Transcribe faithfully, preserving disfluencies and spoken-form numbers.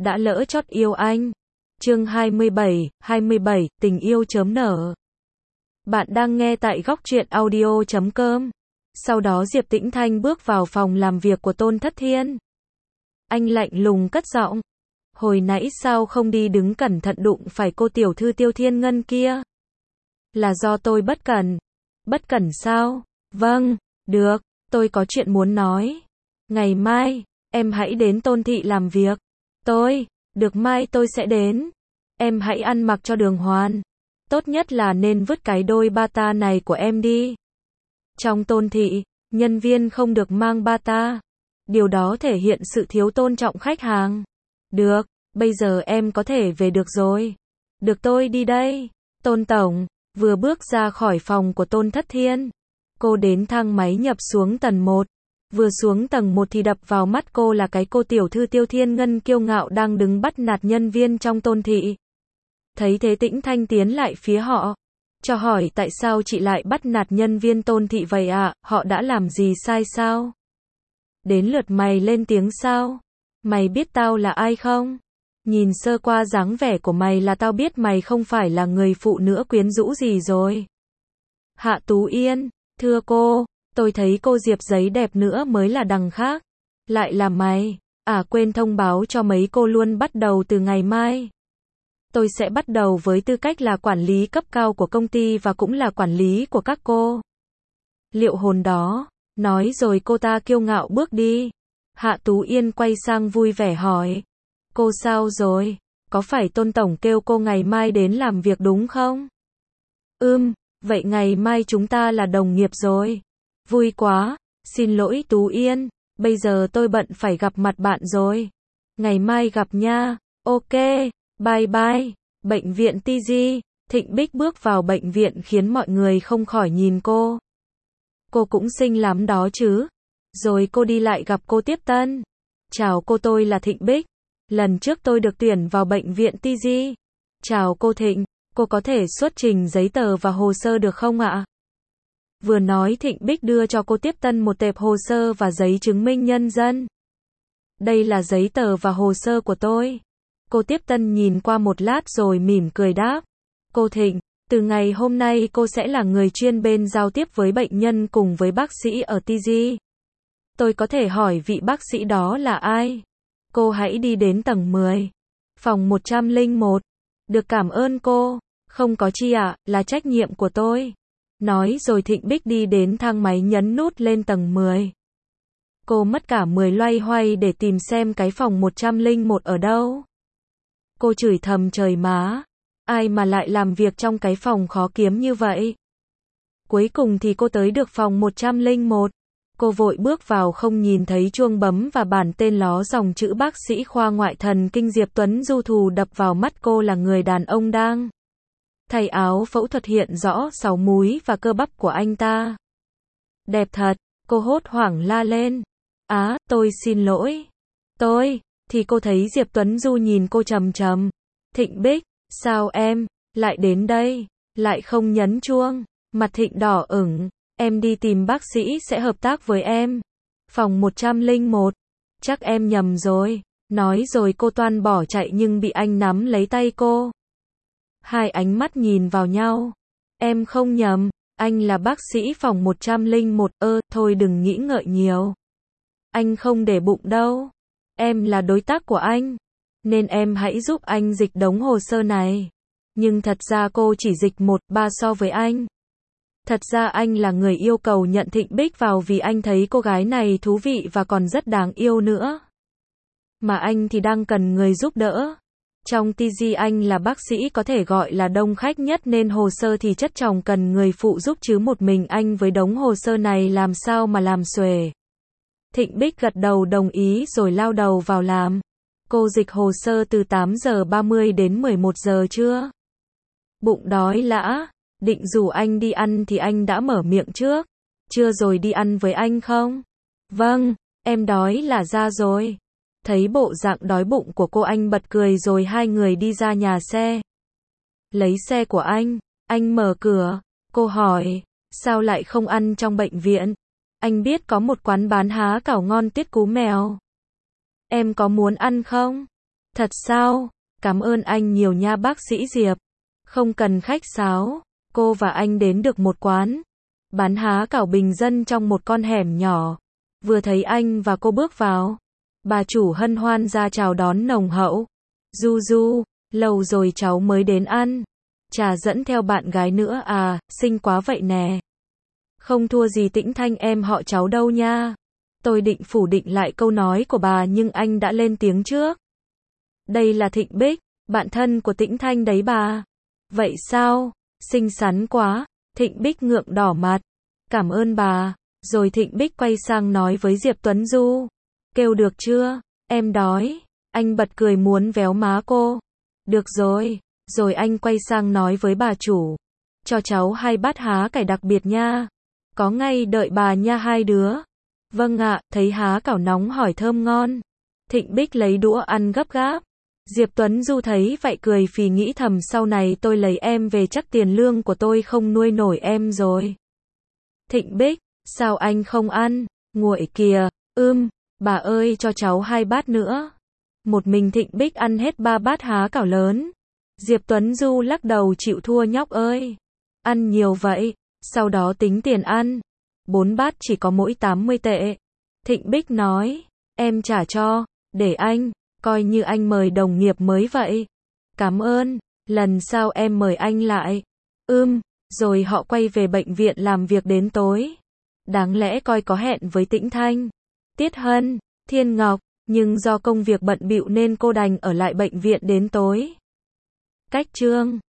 đã lỡ chót yêu anh. Chương hai mươi bảy, hai mươi bảy, tình yêu chớm nở. Bạn đang nghe tại góc truyện audio chấm com. Sau đó Diệp Tĩnh Thanh bước vào phòng làm việc của Tôn Thất Thiên. Anh lạnh lùng cất giọng. Hồi nãy sao không đi đứng cẩn thận đụng phải cô tiểu thư Tiêu Thiên Ngân kia? Là do tôi bất cẩn. Bất cẩn sao? Vâng, được, tôi có chuyện muốn nói. Ngày mai, em hãy đến Tôn thị làm việc. Tôi, được mai tôi sẽ đến. Em hãy ăn mặc cho đường hoàn. Tốt nhất là nên vứt cái đôi bata này của em đi. Trong Tôn thị, nhân viên không được mang bata. Điều đó thể hiện sự thiếu tôn trọng khách hàng. Được, bây giờ em có thể về được rồi. Được, tôi đi đây. Tôn tổng, vừa bước ra khỏi phòng của Tôn Thất Thiên. Cô đến thang máy nhập xuống tầng một. Vừa xuống tầng một thì đập vào mắt cô là cái cô tiểu thư Tiêu Thiên Ngân kiêu ngạo đang đứng bắt nạt nhân viên trong Tôn thị. Thấy thế Tĩnh Thanh tiến lại phía họ. Cho hỏi tại sao chị lại bắt nạt nhân viên Tôn thị vậy ạ? À? Họ đã làm gì sai sao? Đến lượt mày lên tiếng sao? Mày biết tao là ai không? Nhìn sơ qua dáng vẻ của mày là tao biết mày không phải là người phụ nữ quyến rũ gì rồi. Hạ Tú Yên, thưa cô, tôi thấy cô Diệp giấy đẹp nữa mới là đằng khác. Lại là mày, à quên thông báo cho mấy cô luôn bắt đầu từ ngày mai. Tôi sẽ bắt đầu với tư cách là quản lý cấp cao của công ty và cũng là quản lý của các cô. Liệu hồn đó, nói rồi cô ta kiêu ngạo bước đi. Hạ Tú Yên quay sang vui vẻ hỏi. Cô sao rồi? Có phải Tôn tổng kêu cô ngày mai đến làm việc đúng không? Ừm, vậy ngày mai chúng ta là đồng nghiệp rồi. Vui quá, xin lỗi Tú Yên, bây giờ tôi bận phải gặp mặt bạn rồi. Ngày mai gặp nha, ok, bye bye. Bệnh viện Ti Di, Thịnh Bích bước vào bệnh viện khiến mọi người không khỏi nhìn cô. Cô cũng xinh lắm đó chứ. Rồi cô đi lại gặp cô Tiếp Tân. Chào cô, tôi là Thịnh Bích. Lần trước tôi được tuyển vào bệnh viện Ti Di. Chào cô Thịnh, cô có thể xuất trình giấy tờ và hồ sơ được không ạ? Vừa nói Thịnh Bích đưa cho cô Tiếp Tân một tệp hồ sơ và giấy chứng minh nhân dân. Đây là giấy tờ và hồ sơ của tôi. Cô Tiếp Tân nhìn qua một lát rồi mỉm cười đáp. Cô Thịnh, từ ngày hôm nay cô sẽ là người chuyên bên giao tiếp với bệnh nhân cùng với bác sĩ ở Ti Di. Tôi có thể hỏi vị bác sĩ đó là ai? Cô hãy đi đến tầng mười. Phòng một trăm lẻ một. Được, cảm ơn cô. Không có chi ạ, là trách nhiệm của tôi. Nói rồi Thịnh Bích đi đến thang máy nhấn nút lên tầng mười. Cô mất cả mười loay hoay để tìm xem cái phòng một trăm lẻ một ở đâu. Cô chửi thầm trời má. Ai mà lại làm việc trong cái phòng khó kiếm như vậy? Cuối cùng thì cô tới được phòng một trăm lẻ một. Cô vội bước vào không nhìn thấy chuông bấm và bản tên ló dòng chữ bác sĩ khoa ngoại thần kinh Diệp Tuấn Du thù đập vào mắt cô là người đàn ông đang thay áo phẫu thuật, hiện rõ sáu múi và cơ bắp của anh ta. Đẹp thật, cô hốt hoảng la lên. Á, tôi xin lỗi. Tôi, thì cô thấy Diệp Tuấn Du nhìn cô trầm trầm. Thịnh Bích, sao em lại đến đây, lại không nhấn chuông? Mặt Thịnh đỏ ửng. Em đi tìm bác sĩ sẽ hợp tác với em. Phòng một trăm lẻ một. Chắc em nhầm rồi. Nói rồi cô toan bỏ chạy nhưng bị anh nắm lấy tay cô. Hai ánh mắt nhìn vào nhau. Em không nhầm, anh là bác sĩ phòng một trăm lẻ một. Ơ, thôi đừng nghĩ ngợi nhiều. Anh không để bụng đâu. Em là đối tác của anh, nên em hãy giúp anh dịch đống hồ sơ này. Nhưng thật ra cô chỉ dịch một ba so với anh. Thật ra anh là người yêu cầu nhận Thịnh Bích vào vì anh thấy cô gái này thú vị và còn rất đáng yêu nữa. Mà anh thì đang cần người giúp đỡ. Trong Ti Di anh là bác sĩ có thể gọi là đông khách nhất nên hồ sơ thì chất chồng cần người phụ giúp chứ một mình anh với đống hồ sơ này làm sao mà làm xuể. Thịnh Bích gật đầu đồng ý rồi lao đầu vào làm. Cô dịch hồ sơ từ tám giờ ba mươi đến mười một giờ trưa. Bụng đói lã. Định rủ anh đi ăn thì anh đã mở miệng trước. Chưa rồi đi ăn với anh không? Vâng, em đói là ra rồi. Thấy bộ dạng đói bụng của cô anh bật cười rồi hai người đi ra nhà xe. Lấy xe của anh, anh mở cửa. Cô hỏi, sao lại không ăn trong bệnh viện? Anh biết có một quán bán há cảo ngon tiết cú mèo. Em có muốn ăn không? Thật sao? Cảm ơn anh nhiều nha bác sĩ Diệp. Không cần khách sáo. Cô và anh đến được một quán bán há cảo bình dân trong một con hẻm nhỏ. Vừa thấy anh và cô bước vào, bà chủ hân hoan ra chào đón nồng hậu. Du Du, lâu rồi cháu mới đến ăn. Trà dẫn theo bạn gái nữa à, xinh quá vậy nè. Không thua gì Tĩnh Thanh em họ cháu đâu nha. Tôi định phủ định lại câu nói của bà nhưng anh đã lên tiếng trước. Đây là Thịnh Bích, bạn thân của Tĩnh Thanh đấy bà. Vậy sao? Xinh xắn quá. Thịnh Bích ngượng đỏ mặt. Cảm ơn bà. Rồi Thịnh Bích quay sang nói với Diệp Tuấn Du. Kêu được chưa? Em đói. Anh bật cười muốn véo má cô. Được rồi. Rồi anh quay sang nói với bà chủ. Cho cháu hai bát há cải đặc biệt nha. Có ngay đợi bà nha hai đứa. Vâng ạ, thấy há cảo nóng hỏi thơm ngon. Thịnh Bích lấy đũa ăn gấp gáp. Diệp Tuấn Du thấy vậy cười phì nghĩ thầm sau này tôi lấy em về chắc tiền lương của tôi không nuôi nổi em rồi. Thịnh Bích, sao anh không ăn? Nguội kìa, ưm, bà ơi cho cháu hai bát nữa. Một mình Thịnh Bích ăn hết ba bát há cảo lớn. Diệp Tuấn Du lắc đầu chịu thua nhóc ơi. Ăn nhiều vậy, sau đó tính tiền ăn. Bốn bát chỉ có mỗi tám mươi tệ. Thịnh Bích nói, em trả cho, để anh, coi như anh mời đồng nghiệp mới vậy. Cảm ơn, lần sau em mời anh lại. Ưm, rồi họ quay về bệnh viện làm việc đến tối. Đáng lẽ coi có hẹn với Tĩnh Thanh, Tiết Hân, Thiên Ngọc, nhưng do công việc bận bịu nên cô đành ở lại bệnh viện đến tối. Cách chương